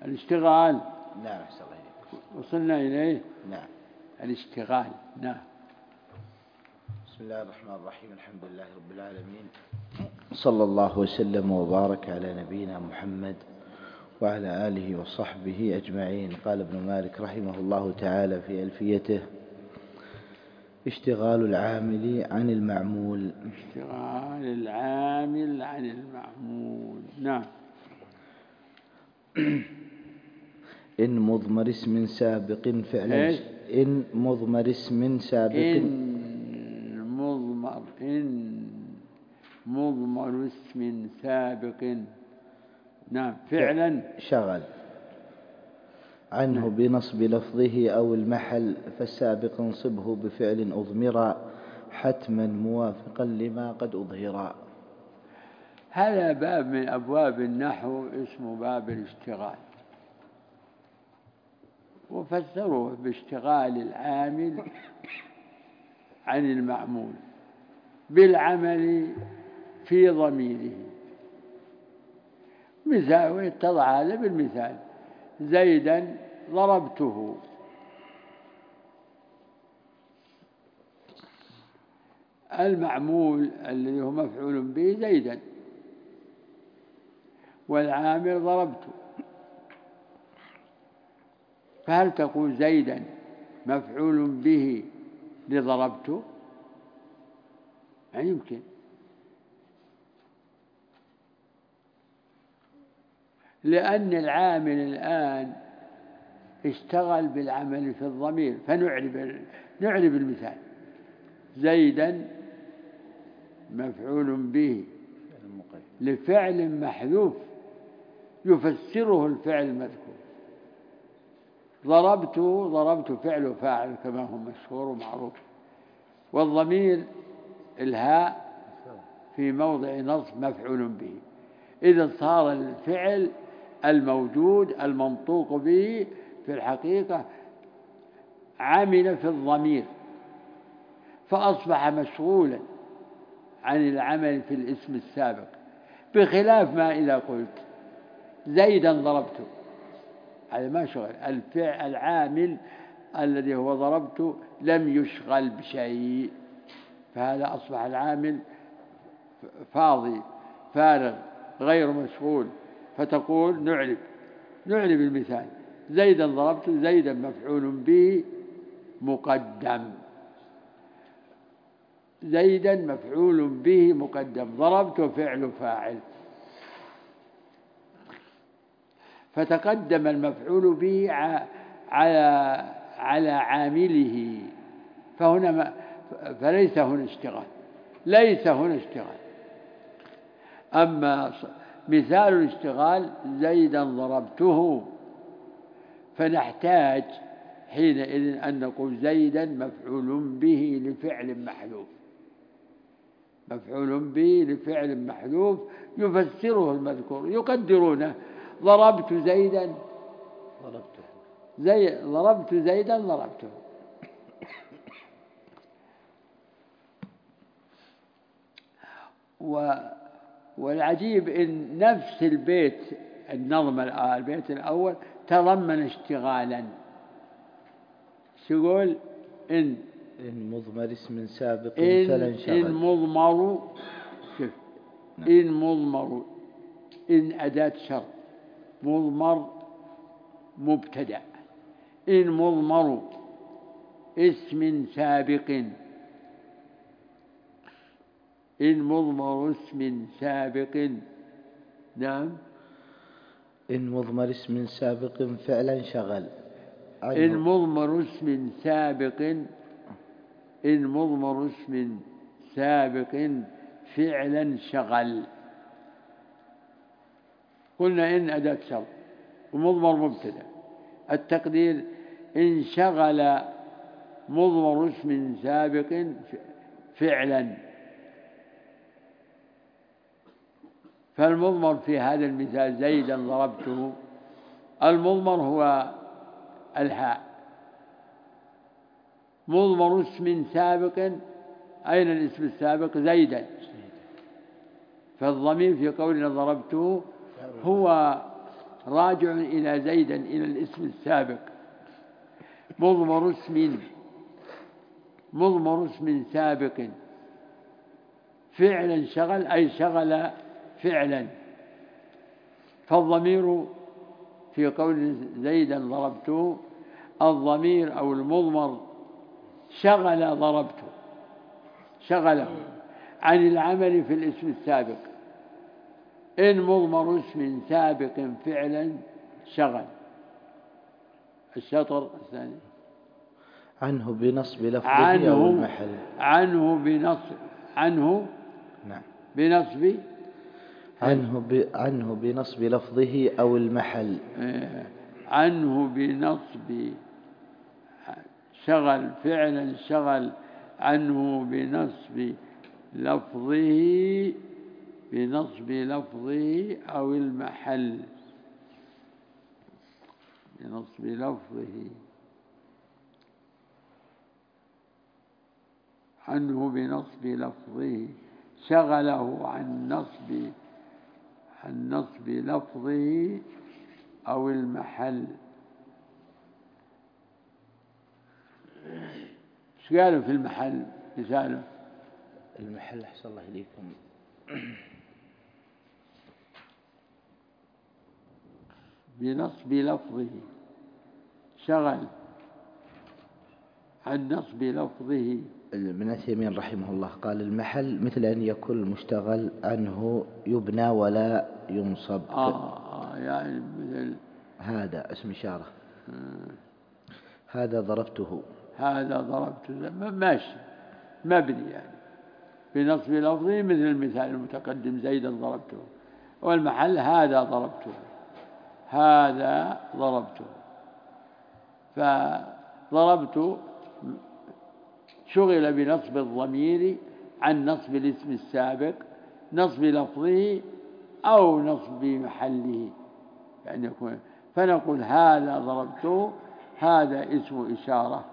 الاشتغال. نعم أحسن الله إليك. وصلنا إليه. نعم. الاشتغال. نعم. بسم الله الرحمن الرحيم. الحمد لله رب العالمين، صلى الله وسلم وبارك على نبينا محمد وعلى آله وصحبه أجمعين. قال ابن مالك رحمه الله تعالى في ألفيته: اشتغال العامل عن المعمول. اشتغال العامل عن المعمول. نعم. إن مضمر اسم سابق فعلا. إن مضمر اسم سابق. إن مضمر اسم سابق. نعم. فعلا شغل عنه. نعم. بنصب لفظه أو المحل، فالسابق انصبه بفعل أضمرا حتما موافقا لما قد أظهرا. هذا باب من أبواب النحو اسمه باب الاشتغال، وفسروه باشتغال العامل عن المعمول بالعمل في ضميره. مثال، ويتضح هذا بالمثال: زيدا ضربته. المعمول الذي هو مفعول به زيدا، والعامل ضربته. فهل تقول زيدا مفعول به لضربته؟ لا يمكن، لأن العامل الآن اشتغل بالعمل في الضمير. فنعرب المثال: زيدا مفعول به لفعل محذوف يفسره الفعل المذكور. ضربت فعل وفاعل كما هو مشهور ومعروف، والضمير الهاء في موضع نصب مفعول به. إذا صار الفعل الموجود المنطوق به في الحقيقة عمل في الضمير، فأصبح مشغولا عن العمل في الاسم السابق، بخلاف ما إذا قلت زيدا ضربته، هذا ما شغل. الفعل العامل الذي هو ضربته لم يشغل بشيء، فهذا أصبح العامل فاضي فارغ غير مشغول. فتقول نعرب المثال: زيدا ضربته. زيدا مفعول به مقدم. زيدا مفعول به مقدم، ضربته فعل فاعل، فتقدم المفعول به على عامله، فليس هنا اشتغال. أما مثال الاشتغال زيدا ضربته، فنحتاج حينئذ أن نقول زيدا مفعول به لفعل محذوف. مفعول به لفعل محذوف يفسره المذكور، يقدرونه: ضربت زيدا ضربته. والعجيب إن نفس البيت النظم البيت الأول تضمن اشتغالا. يقول إن مضمر اسم سابق فلا شغل. إن مضمر إن أداة شرط، مضمر مبتدأ. إن مضمر اسم سابق. إن مضمر اسم سابق. نعم. إن مضمر اسم سابق فعلا شغل. إن مضمر اسم سابق. إن مضمر اسم سابق فعلا شغل. قلنا إن أداة شرط ومضمر مبتدأ. التقدير: إن شغل مضمر اسم سابق فعلا. فالمضمر في هذا المثال زيدا ضربته، المضمر هو الهاء. مضمر اسم سابق، أين الاسم السابق؟ زيدا. فالضمير في قولنا ضربته هو راجع إلى زيدا إلى الاسم السابق. مضمر اسم سابق فعلا شغل أي شغل فعلا، فالضمير في قول زيدا ضربته، الضمير أو المضمر شغل ضربته، شغله عن العمل في الاسم السابق. إن مضمر اسم سابق فعلا شغل. الشطر الثاني عنه بنصب لفظه أو المحل. عنه بنصب نعم بنصب عنه بنصب لفظه أو المحل. عنه بنصب شغل فعلا شغل عنه بنصب لفظه أو المحل. بنصب لفظه عنه بنصب لفظه شغله عن نصب لفظه أو المحل. ايش قالوا في المحل مثاله؟ المحل أحسن الله إليكم بنصب لفظه شغل عن نصب لفظه. ابن عثيمين رحمه الله قال المحل مثل أن يكون المشتغل عنه يبنى ولا ينصب. يعني مثل هذا اسم إشارة. هذا ضربته ماشي مبني يعني بنصب لفظه مثل المثال المتقدم زيدا ضربته، والمحل هذا ضربته. فضربت شغل بنصب الضمير عن نصب الاسم السابق، نصب لفظه أو نصب محله يعني يكون. فنقول هذا ضربته، هذا اسم إشارة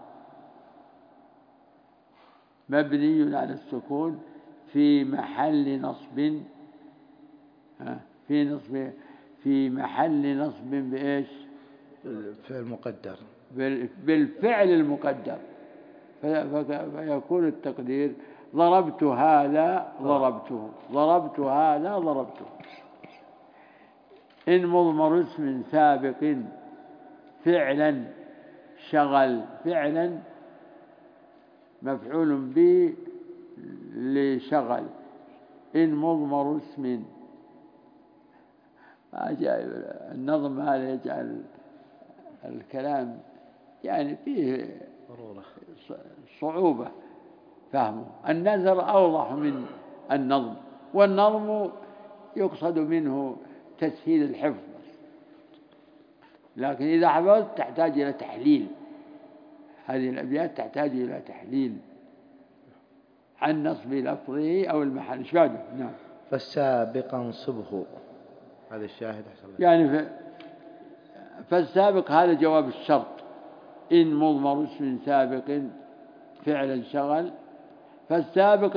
مبني على السكون في محل نصب في محل نصب بإيش؟ بالفعل المقدر، بالفعل المقدر. فيكون التقدير ضربت هذا ضربته. إن مضمر اسم سابق فعلا شغل، فعلا مفعول به لشغل. إن مضمر اسم، النظم هذا يجعل الكلام يعني فيه صعوبة فهمه. النثر أوضح من النظم، والنظم يقصد منه تسهيل الحفظ، لكن إذا حفظت تحتاج إلى تحليل. هذه الأبيات تحتاج إلى تحليل عن نصب لفظه أو المحل. ايش بعده؟ نعم. فالسابق انصبه، هذا الشاهد يعني فالسابق هذا جواب الشرط. إن مضمر اسم سابق فعلا شغل، فالسابق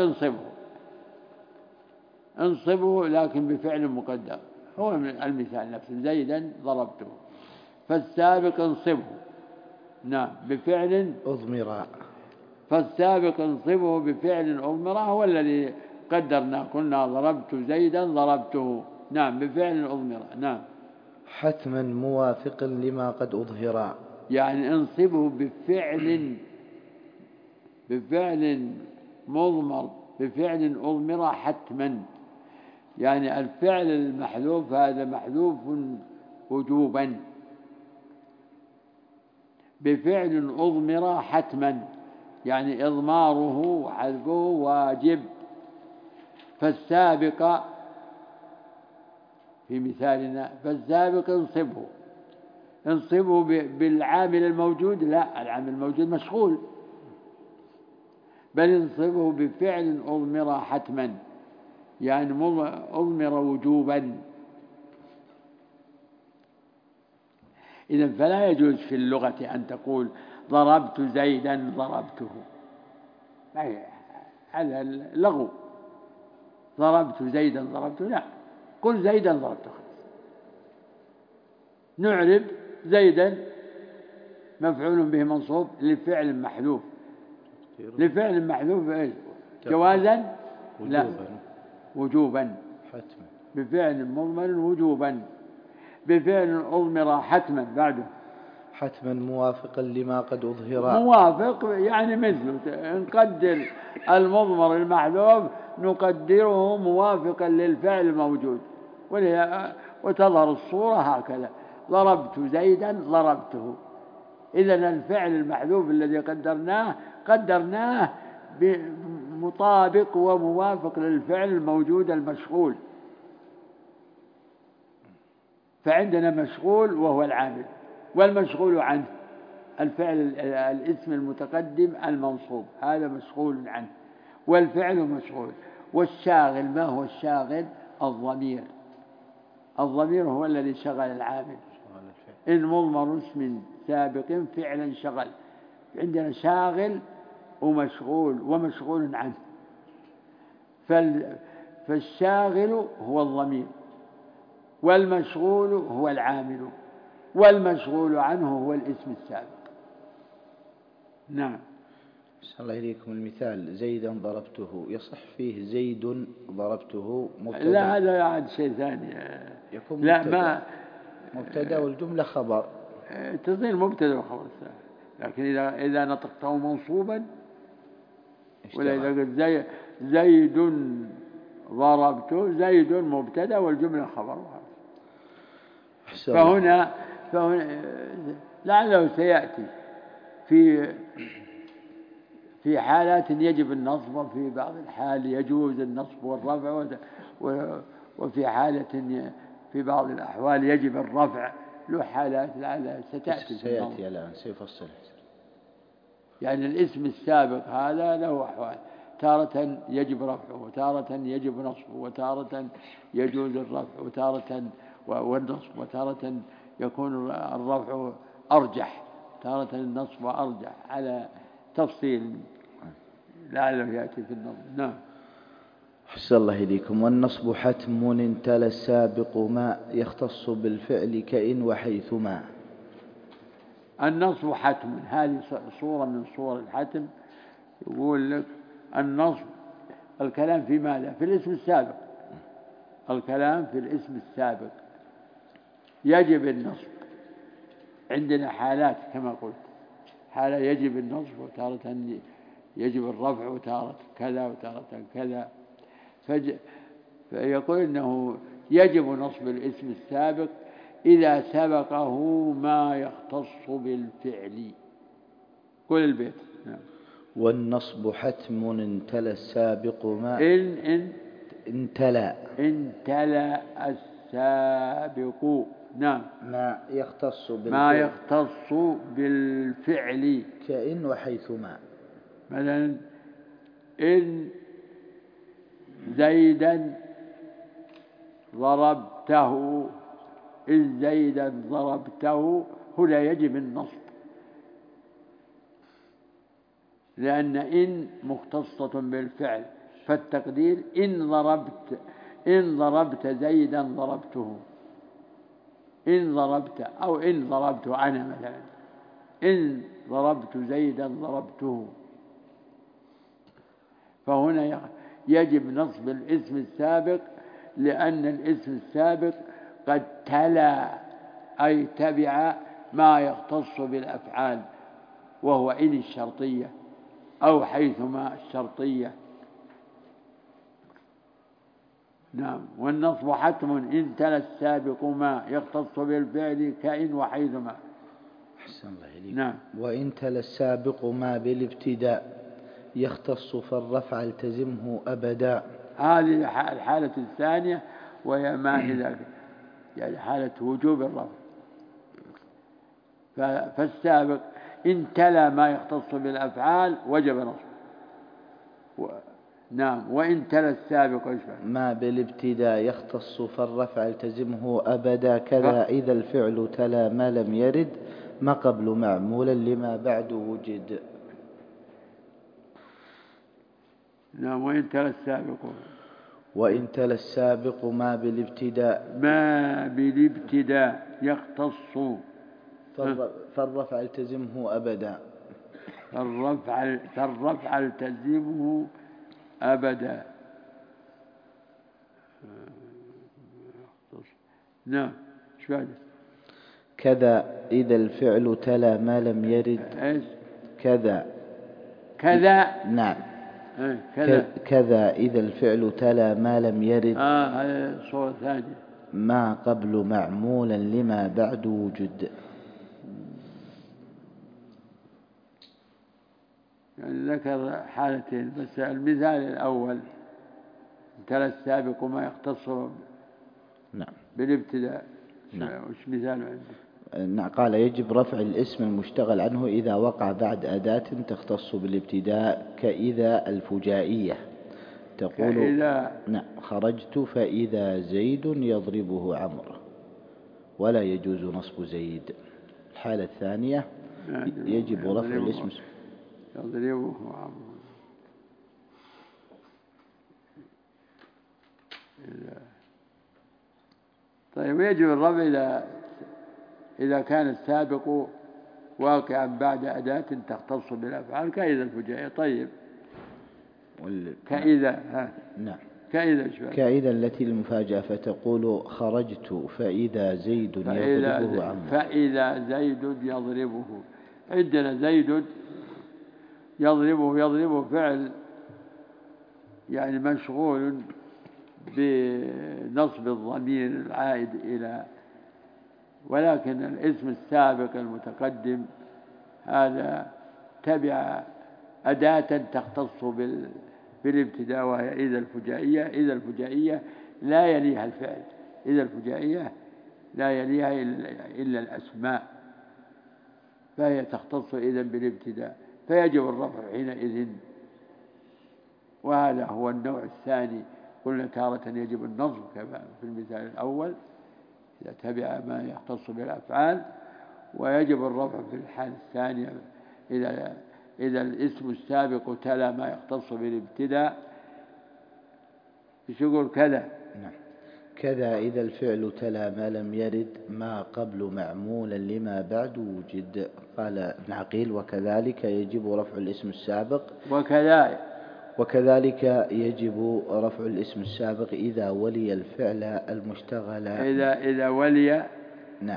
انصبه لكن بفعل مقدر. هو المثال نفسه زيدا ضربته، فالسابق انصبه نعم بفعل أضمر. فالسابق انصبه بفعل أضمر هو الذي قدرنا، قلنا ضربت زيدا ضربته نعم بفعل أضمر. نعم. حتما موافق لما قد أظهر، يعني انصبه بفعل مضمر بفعل أضمر حتما. يعني الفعل المحذوف هذا محذوف وجوبا بفعل أضمر حتما، يعني إضماره وحذفه واجب. فالسابق في مثالنا فالسابق انصبه بالعامل الموجود، لا العامل الموجود مشغول، بل انصبه بفعل أضمر حتما يعني أضمر وجوبا. إذن فلا يجوز في اللغة أن تقول ضربت زيدا ضربته، هذا لغو. ضربت زيدا ضربته، لا، قل زيدا ضربته. نعرب زيدا مفعول به منصوب لفعل محذوف. لفعل محذوف إيش؟ جوازا؟ لا، وجوبا. حتما. بفعل مضمر وجوبا. بفعل أضمر حتما بعده. حتما موافقا لما قد أظهر. موافق يعني مثله، نقدر المضمر المحذوف نقدره موافقا للفعل الموجود، وتظهر الصورة هكذا: ضربت زيدا ضربته. إذن الفعل المحذوف الذي قدرناه مطابق وموافق للفعل الموجود المشغول. فعندنا مشغول وهو العامل، والمشغول عنه الفعل الاسم المتقدم المنصوب، هذا مشغول عنه والفعل مشغول. والشاغل، ما هو الشاغل؟ الضمير. الضمير هو الذي شغل العامل. إن مضمر اسم سابق فعلا شغل، عندنا شاغل ومشغول ومشغول عنه. فالشاغل هو الضمير، والمشغول هو العامل، والمشغول عنه هو الاسم السابق. نعم. أحسن الله إليكم. المثال: زيدا ضربته، يصح فيه زيد ضربته مبتدأ؟ لا، هذا عاد شيء ثاني. يكون لا، ما مبتدأ والجملة خبر. تصير مبتدأ وخبر، لكن إذا نطقته منصوبا، ولا إذا قلت زيد ضربته، زيد مبتدأ والجملة خبر. فهنا لعله سيأتي في حالات يجب النصب، وفي بعض الحال يجوز النصب والرفع، وفي حالة في بعض الأحوال يجب الرفع. له حالات لعلها سيأتي الآن سيفصل. يعني الاسم السابق هذا له أحوال: تارة يجب رفعه، وتارة يجب نصبه، وتارة يجوز الرفع وتارة والنصب، وتارة يكون الرفع أرجح، تارة النصب أرجح، على تفصيل لعله يأتي في النظم. نعم. أحسن الله إليكم. والنصب حتم انتلى السابق ما يختص بالفعل كإن وحيثما. النصب حتم، هذه صورة من صور الحتم. يقول لك النصب، الكلام في ماذا؟ في الاسم السابق. الكلام في الاسم السابق يجب النصب. عندنا حالات كما قلت: حالة يجب النصب، وتارة يجب الرفع، وتارة كذا وتارة كذا. فيقول إنه يجب نصب الاسم السابق إذا سبقه ما يختص بالفعل. كل البيت. نعم. والنصب حتم انتلى السابق ما انتلى السابق. نعم. ما يختص بالفعل كإن وحيثما. مثلا: إن زيدا ضربته، إن زيدا ضربته، هنا يجب النصب، لأن إن مختصة بالفعل، فالتقدير إن ضربت زيدا ضربته، إن ضربت، أو إن ضربت أنا مثلا، إن ضربت زيدا ضربته. فهنا يجب نصب الاسم السابق، لأن الاسم السابق قد تلا أي تبع ما يختص بالأفعال، وهو إن الشرطية أو حيثما الشرطية. نعم. والنصب حتم إن تلا السابق ما يختص بالفعل كإن وحيثما. أحسن الله إليك. نعم. وإن تلا السابق ما بالابتداء يختص فالرفع التزمه أبدا. هذه الحالة الثانية، وهي ما إذا يعني حالة وجوب الرفع. فالسابق إن تلا ما يختص بالأفعال وجب نصبه. نعم. وإن تلا السابق ما بالابتداء يختص فالرفع التزمه أبدا، كذا إذا الفعل تلا ما لم يرد ما قبل معمولا لما بعد وجد. نعم. وإن تلا السابق، وإن تلا السابق ما بالابتداء يختص. فالرفع التزمه أبدا. فالرفع التزمه أبدا. نعم. شو هذا؟ كذا إذا الفعل تلا ما لم يرد. إيش؟ كذا. نعم. كذا إذا الفعل تلا ما لم يرد. هذا صورة ثانية. ما قبل معمولا لما بعد وجد. يعني ذكر حالتين بس. المثال الأول تلا السابق ما يختص نعم بالابتداء. نعم. وش مثاله عنده؟ قال يجب رفع الاسم المشتغل عنه إذا وقع بعد أداة تختص بالابتداء كإذا الفجائية تقول نعم خرجت فإذا زيد يضربه عمرو، ولا يجوز نصب زيد. الحالة الثانية يجب رفع الاسم يضربه عمرو. طيب يجب الرفع إذا كان السابق واقعا بعد أداة تختص بالأفعال كإذا الفجائية. طيب كإذا نعم كإذا التي المفاجأة فتقول خرجت فإذا زيد يضربه عمرو. فإذا زيد يضربه. عندنا زيد يضربه فعل يعني مشغول بنصب الضمير العائد إلى، ولكن الاسم السابق المتقدم هذا تبع أداة تختص بالابتداء وهي إذا الفجائية. إذا الفجائية لا يليها الفعل. إذا الفجائية لا يليها إلا الأسماء، فهي تختص إذن بالابتداء فيجب الرفع حينئذ. وهذا هو النوع الثاني. قلنا تارة يجب النصب كما في المثال الأول إذا تبع ما يختص بالأفعال، ويجب الرفع في الحالة الثانية إذا الاسم السابق تلا ما يختص بالابتداء. يقول كذا. نعم. كذا إذا الفعل تلا ما لم يرد ما قبل معمولا لما بعد وجد. قال ابن عقيل وكذلك يجب رفع الاسم السابق. وكذلك يجب رفع الاسم السابق إذا ولي الفعل المشتغل. إذا ولي. نعم.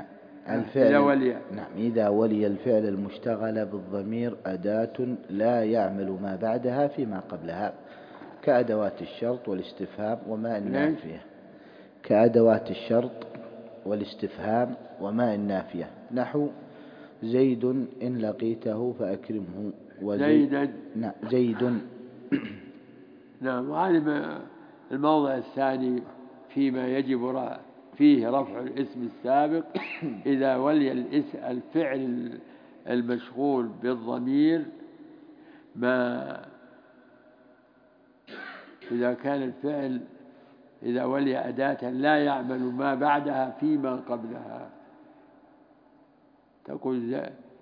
إذا ولي الفعل المشتغل بالضمير أداة لا يعمل ما بعدها فيما قبلها كأدوات الشرط والاستفهام وما النافية. كأدوات الشرط والاستفهام وما النافية نحو زيد إن لقيته فأكرمه. زيدا. نعم زيد. نعم. وهذا الموضع الثاني فيما يجب فيه رفع الاسم السابق إذا ولي الفعل المشغول بالضمير إذا كان الفعل إذا ولي أداة لا يعمل ما بعدها فيما قبلها. تقول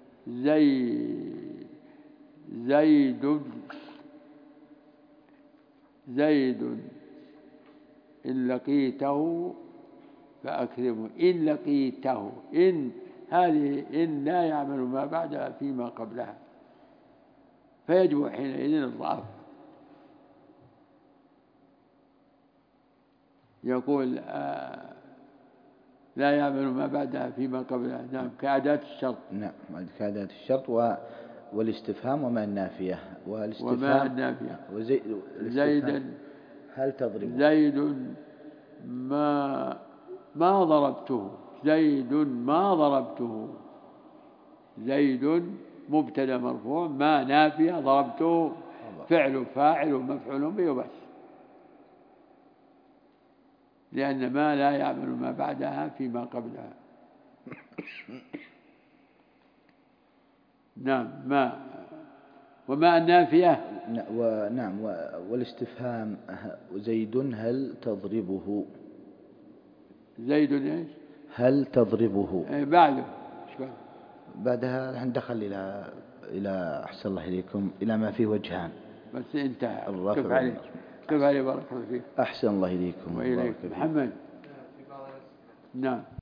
زيد إن لقيته فأكرمه. إن لقيته. إن هذه إن لا يعمل ما بعدها فيما قبلها فيجب حينئذ الضعف. يقول لا يعمل ما بعدها فيما قبلها. نعم. كأداة الشرط. نعم كأداة الشرط والاستفهام وما النافية. زيدا هل تضرب. زيد ما ضربته. زيد ما ضربته. زيد مبتدا مرفوع ما نافية ضربته فعل فاعل ومفعول به وبس، لأن ما لا يعمل ما بعدها فيما قبلها. نعم. وما النافية. نعم والاستفهام زيد هل تضربه. زيد إيش؟ هل تضربه. بعده بعدها ندخل إلى أحسن الله إليكم إلى ما فيه وجهان بس انتهى. كيف عليه بارك الله فيك. أحسن الله إليكم وإليك محمد. نعم.